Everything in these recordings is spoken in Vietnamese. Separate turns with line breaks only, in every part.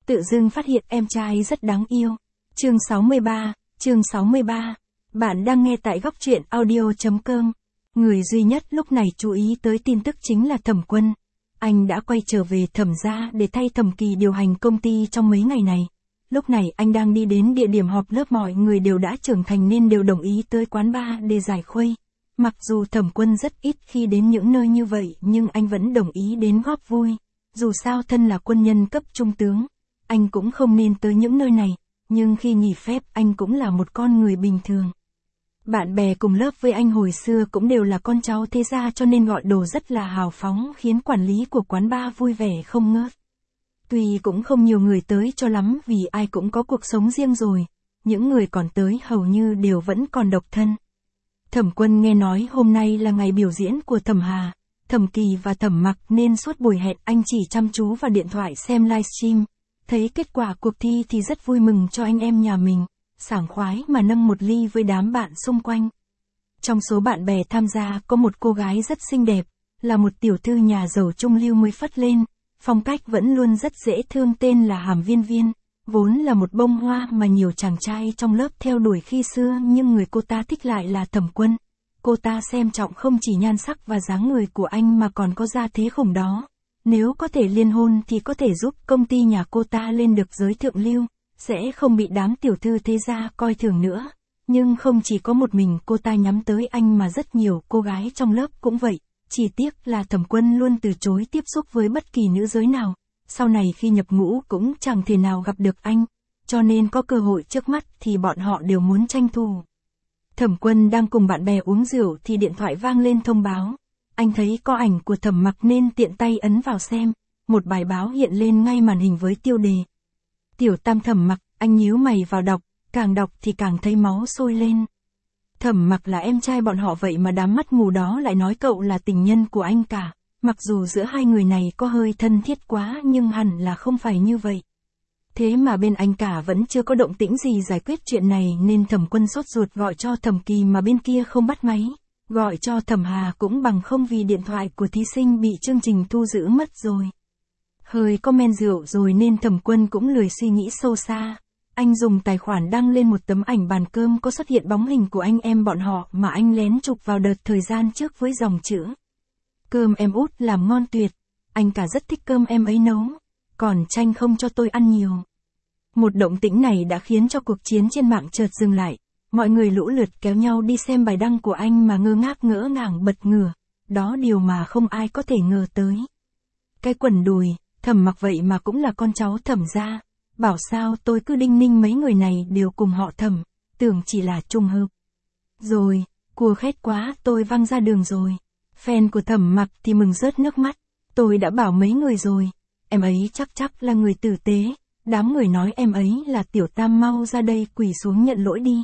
tự dưng phát hiện em trai rất đáng yêu. Chương 63. Bạn đang nghe tại góc truyện audio.com. Người duy nhất lúc này chú ý tới tin tức chính là Thẩm Quân. Anh đã quay trở về Thẩm gia để thay Thẩm Kỳ điều hành công ty trong mấy ngày này. Lúc này anh đang đi đến địa điểm họp lớp, mọi người đều đã trưởng thành nên đều đồng ý tới quán bar để giải khuây. Mặc dù Thẩm Quân rất ít khi đến những nơi như vậy nhưng anh vẫn đồng ý đến góp vui. Dù sao thân là quân nhân cấp trung tướng, anh cũng không nên tới những nơi này, nhưng khi nghỉ phép anh cũng là một con người bình thường. Bạn bè cùng lớp với anh hồi xưa cũng đều là con cháu thế gia cho nên gọi đồ rất là hào phóng khiến quản lý của quán bar vui vẻ không ngớt. Tuy cũng không nhiều người tới cho lắm vì ai cũng có cuộc sống riêng rồi, những người còn tới hầu như đều vẫn còn độc thân. Thẩm Quân nghe nói hôm nay là ngày biểu diễn của Thẩm Hà, Thẩm Kỳ và Thẩm Mặc nên suốt buổi hẹn anh chỉ chăm chú vào điện thoại xem livestream. Thấy kết quả cuộc thi thì rất vui mừng cho anh em nhà mình, sảng khoái mà nâng một ly với đám bạn xung quanh. Trong số bạn bè tham gia có một cô gái rất xinh đẹp, là một tiểu thư nhà giàu trung lưu mới phất lên, phong cách vẫn luôn rất dễ thương, tên là Hàm Viên Viên, vốn là một bông hoa mà nhiều chàng trai trong lớp theo đuổi khi xưa nhưng người cô ta thích lại là Thẩm Quân. Cô ta xem trọng không chỉ nhan sắc và dáng người của anh mà còn có gia thế khủng đó. Nếu có thể liên hôn thì có thể giúp công ty nhà cô ta lên được giới thượng lưu, sẽ không bị đám tiểu thư thế gia coi thường nữa. Nhưng không chỉ có một mình cô ta nhắm tới anh mà rất nhiều cô gái trong lớp cũng vậy. Chỉ tiếc là Thẩm Quân luôn từ chối tiếp xúc với bất kỳ nữ giới nào. Sau này khi nhập ngũ cũng chẳng thể nào gặp được anh, cho nên có cơ hội trước mắt thì bọn họ đều muốn tranh thủ. Thẩm Quân đang cùng bạn bè uống rượu thì điện thoại vang lên thông báo. Anh thấy có ảnh của Thẩm Mặc nên tiện tay ấn vào xem, một bài báo hiện lên ngay màn hình với tiêu đề. Tiểu tam Thẩm Mặc, anh nhíu mày vào đọc, càng đọc thì càng thấy máu sôi lên. Thẩm Mặc là em trai bọn họ vậy mà đám mắt mù đó lại nói cậu là tình nhân của anh cả. Mặc dù giữa hai người này có hơi thân thiết quá nhưng hẳn là không phải như vậy. Thế mà bên anh cả vẫn chưa có động tĩnh gì giải quyết chuyện này nên Thẩm Quân sốt ruột gọi cho Thẩm Kỳ mà bên kia không bắt máy. Gọi cho Thẩm Hà cũng bằng không vì điện thoại của thí sinh bị chương trình thu giữ mất rồi. Hơi có men rượu rồi nên Thẩm Quân cũng lười suy nghĩ sâu xa. Anh dùng tài khoản đăng lên một tấm ảnh bàn cơm có xuất hiện bóng hình của anh em bọn họ mà anh lén chụp vào đợt thời gian trước với dòng chữ. Cơm em út làm ngon tuyệt, anh cả rất thích cơm em ấy nấu, còn chanh không cho tôi ăn nhiều. Một động tĩnh này đã khiến cho cuộc chiến trên mạng chợt dừng lại. Mọi người lũ lượt kéo nhau đi xem bài đăng của anh mà ngơ ngàng bật ngửa. Đó điều mà không ai có thể ngờ tới. Cái quần đùi, Thẩm Mặc vậy mà cũng là con cháu Thẩm gia. Bảo sao tôi cứ đinh ninh mấy người này đều cùng họ Thẩm, tưởng chỉ là trùng hợp. Rồi, cua khét quá tôi văng ra đường rồi. Fan của Thẩm Mặc thì mừng rớt nước mắt. Tôi đã bảo mấy người rồi, em ấy chắc là người tử tế. Đám người nói em ấy là tiểu tam, mau ra đây quỳ xuống nhận lỗi đi.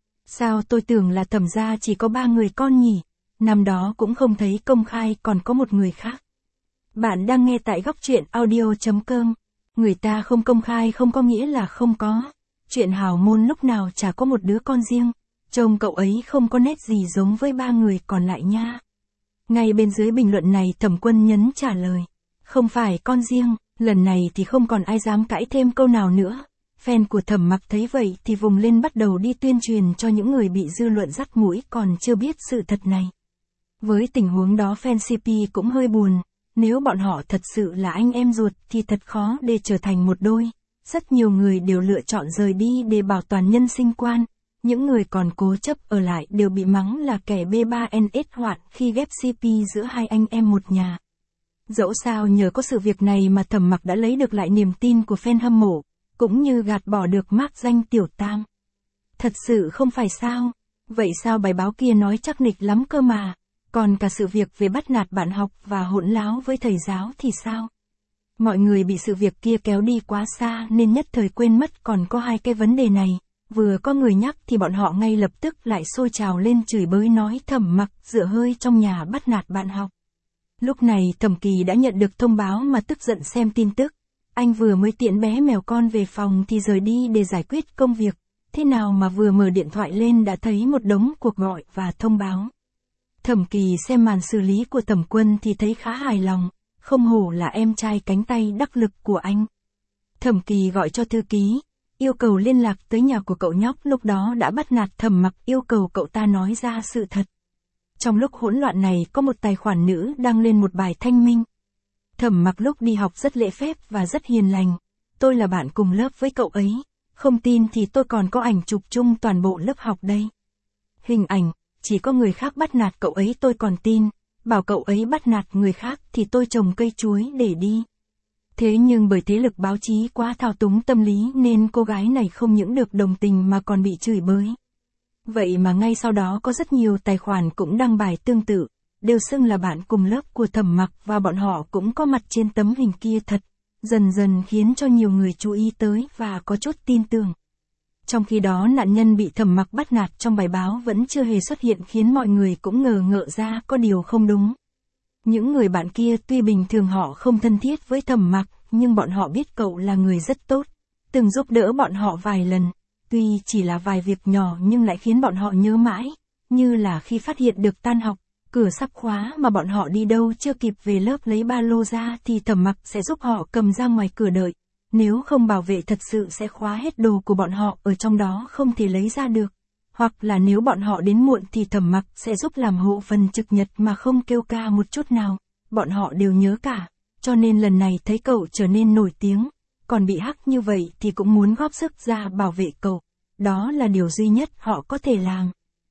Sao tôi tưởng là Thẩm gia chỉ có 3 người con nhỉ? Năm đó cũng không thấy công khai còn có một người khác. Bạn đang nghe tại góc truyện audio.com. Người ta không công khai không có nghĩa là không có. Chuyện hào môn lúc nào chả có một đứa con riêng. Trông cậu ấy không có nét gì giống với 3 người còn lại nha. Ngay bên dưới bình luận này Thẩm Quân nhấn trả lời. Không phải con riêng, lần này thì không còn ai dám cãi thêm câu nào nữa. Fan của Thẩm Mặc thấy vậy thì vùng lên bắt đầu đi tuyên truyền cho những người bị dư luận dắt mũi còn chưa biết sự thật này. Với tình huống đó fan CP cũng hơi buồn. Nếu bọn họ thật sự là anh em ruột thì thật khó để trở thành một đôi. Rất nhiều người đều lựa chọn rời đi để bảo toàn nhân sinh quan. Những người còn cố chấp ở lại đều bị mắng là kẻ B3NS hoạn khi ghép CP giữa hai anh em một nhà. Dẫu sao nhờ có sự việc này mà Thẩm Mặc đã lấy được lại niềm tin của fan hâm mộ, cũng như gạt bỏ được mác danh tiểu tam. Thật sự không phải sao? Vậy sao bài báo kia nói chắc nịch lắm cơ mà? Còn cả sự việc về bắt nạt bạn học và hỗn láo với thầy giáo thì sao? Mọi người bị sự việc kia kéo đi quá xa nên nhất thời quên mất còn có hai cái vấn đề này. Vừa có người nhắc thì bọn họ ngay lập tức lại sôi trào lên chửi bới nói Thẩm Mặc dựa hơi trong nhà bắt nạt bạn học. Lúc này Thẩm Kỳ đã nhận được thông báo mà tức giận xem tin tức. Anh vừa mới tiễn bé mèo con về phòng thì rời đi để giải quyết công việc. Thế nào mà vừa mở điện thoại lên đã thấy một đống cuộc gọi và thông báo. Thẩm Kỳ xem màn xử lý của Thẩm Quân thì thấy khá hài lòng. Không hổ là em trai cánh tay đắc lực của anh. Thẩm Kỳ gọi cho thư ký, yêu cầu liên lạc tới nhà của cậu nhóc lúc đó đã bắt nạt Thẩm Mặc, yêu cầu cậu ta nói ra sự thật. Trong lúc hỗn loạn này có một tài khoản nữ đăng lên một bài thanh minh. Thẩm Mặc lúc đi học rất lễ phép và rất hiền lành. Tôi là bạn cùng lớp với cậu ấy. Không tin thì tôi còn có ảnh chụp chung toàn bộ lớp học đây. Hình ảnh, chỉ có người khác bắt nạt cậu ấy tôi còn tin. Bảo cậu ấy bắt nạt người khác thì tôi trồng cây chuối để đi. Thế nhưng bởi thế lực báo chí quá thao túng tâm lý nên cô gái này không những được đồng tình mà còn bị chửi bới. Vậy mà ngay sau đó có rất nhiều tài khoản cũng đăng bài tương tự, đều xưng là bạn cùng lớp của Thẩm Mặc và bọn họ cũng có mặt trên tấm hình kia thật, dần dần khiến cho nhiều người chú ý tới và có chút tin tưởng. Trong khi đó nạn nhân bị Thẩm Mặc bắt nạt trong bài báo vẫn chưa hề xuất hiện khiến mọi người cũng ngờ ngợ ra có điều không đúng. Những người bạn kia tuy bình thường họ không thân thiết với Thẩm Mặc, nhưng bọn họ biết cậu là người rất tốt, từng giúp đỡ bọn họ vài lần, tuy chỉ là vài việc nhỏ nhưng lại khiến bọn họ nhớ mãi, như là khi phát hiện được tan học, cửa sắp khóa mà bọn họ đi đâu chưa kịp về lớp lấy ba lô ra thì Thẩm Mặc sẽ giúp họ cầm ra ngoài cửa đợi, nếu không bảo vệ thật sự sẽ khóa hết đồ của bọn họ ở trong đó không thể lấy ra được. Hoặc là nếu bọn họ đến muộn thì Thẩm Mặc sẽ giúp làm hộ phần trực nhật mà không kêu ca một chút nào, bọn họ đều nhớ cả, cho nên lần này thấy cậu trở nên nổi tiếng, còn bị hack như vậy thì cũng muốn góp sức ra bảo vệ cậu, đó là điều duy nhất họ có thể làm.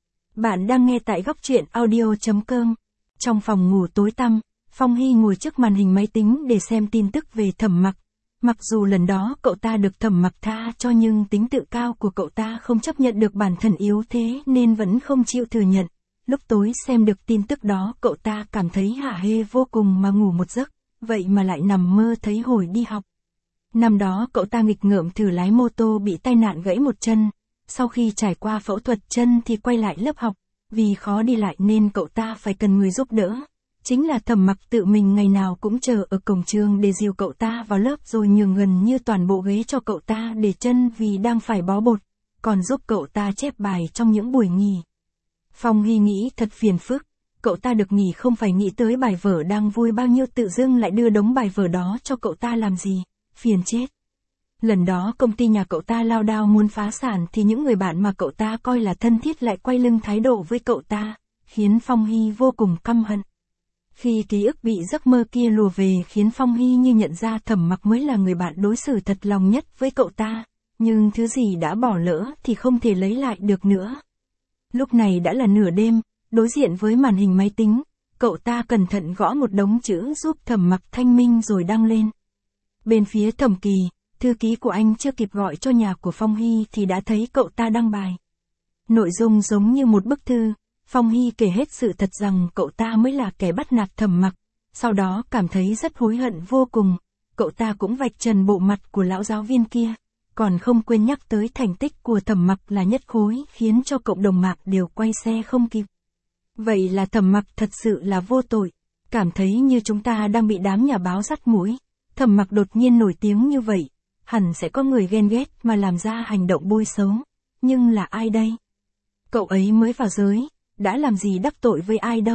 Bạn đang nghe tại góc truyện audio.com. Trong phòng ngủ tối tăm, Phong Hy ngồi trước màn hình máy tính để xem tin tức về Thẩm Mặc. Mặc dù lần đó cậu ta được Thẩm Mặc tha cho nhưng tính tự cao của cậu ta không chấp nhận được bản thân yếu thế nên vẫn không chịu thừa nhận. Lúc tối xem được tin tức đó cậu ta cảm thấy hả hê vô cùng mà ngủ một giấc, vậy mà lại nằm mơ thấy hồi đi học. Năm đó cậu ta nghịch ngợm thử lái mô tô bị tai nạn gãy một chân, sau khi trải qua phẫu thuật chân thì quay lại lớp học, vì khó đi lại nên cậu ta phải cần người giúp đỡ. Chính là Thẩm Mặc tự mình ngày nào cũng chờ ở cổng trường để dìu cậu ta vào lớp rồi nhường gần như toàn bộ ghế cho cậu ta để chân vì đang phải bó bột, còn giúp cậu ta chép bài trong những buổi nghỉ. Phong Hy nghĩ thật phiền phức, cậu ta được nghỉ không phải nghĩ tới bài vở đang vui bao nhiêu tự dưng lại đưa đống bài vở đó cho cậu ta làm gì, phiền chết. Lần đó công ty nhà cậu ta lao đao muốn phá sản thì những người bạn mà cậu ta coi là thân thiết lại quay lưng thái độ với cậu ta, khiến Phong Hy vô cùng căm hận. Khi ký ức bị giấc mơ kia lùa về khiến Phong Hy như nhận ra Thẩm Mặc mới là người bạn đối xử thật lòng nhất với cậu ta, nhưng thứ gì đã bỏ lỡ thì không thể lấy lại được nữa. Lúc này đã là nửa đêm, đối diện với màn hình máy tính, cậu ta cẩn thận gõ một đống chữ giúp Thẩm Mặc thanh minh rồi đăng lên. Bên phía Thẩm Kỳ, thư ký của anh chưa kịp gọi cho nhà của Phong Hy thì đã thấy cậu ta đăng bài. Nội dung giống như một bức thư. Phong Hy kể hết sự thật rằng cậu ta mới là kẻ bắt nạt Thẩm Mặc, sau đó cảm thấy rất hối hận vô cùng, cậu ta cũng vạch trần bộ mặt của lão giáo viên kia, còn không quên nhắc tới thành tích của Thẩm Mặc là nhất khối khiến cho cộng đồng mạng đều quay xe không kịp. Vậy là Thẩm Mặc thật sự là vô tội, cảm thấy như chúng ta đang bị đám nhà báo dắt mũi, Thẩm Mặc đột nhiên nổi tiếng như vậy, hẳn sẽ có người ghen ghét mà làm ra hành động bôi xấu, nhưng là ai đây? Cậu ấy mới vào giới, đã làm gì đắc tội với ai đâu.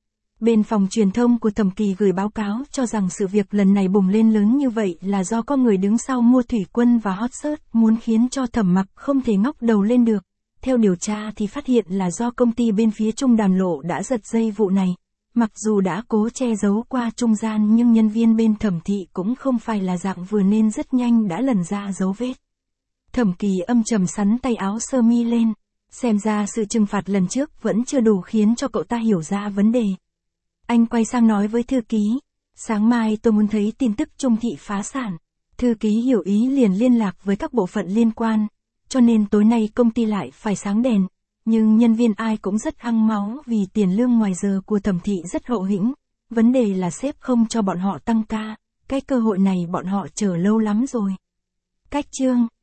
Bên phòng truyền thông của Thẩm Kỳ gửi báo cáo cho rằng sự việc lần này bùng lên lớn như vậy là do có người đứng sau mua thủy quân và hot search muốn khiến cho Thẩm Mặc không thể ngóc đầu lên được. Theo điều tra thì phát hiện là do công ty bên phía Trung Đàn Lộ đã giật dây vụ này. Mặc dù đã cố che giấu qua trung gian nhưng nhân viên bên Thẩm thị cũng không phải là dạng vừa nên rất nhanh đã lần ra dấu vết. Thẩm Kỳ âm trầm sắn tay áo sơ mi lên. Xem ra sự trừng phạt lần trước vẫn chưa đủ khiến cho cậu ta hiểu ra vấn đề. Anh quay sang nói với thư ký, sáng mai tôi muốn thấy tin tức Trung thị phá sản. Thư ký hiểu ý liền liên lạc với các bộ phận liên quan, cho nên tối nay công ty lại phải sáng đèn, nhưng nhân viên ai cũng rất hăng máu vì tiền lương ngoài giờ của Thẩm thị rất hậu hĩnh. Vấn đề là sếp không cho bọn họ tăng ca, cái cơ hội này bọn họ chờ lâu lắm rồi. Cách chương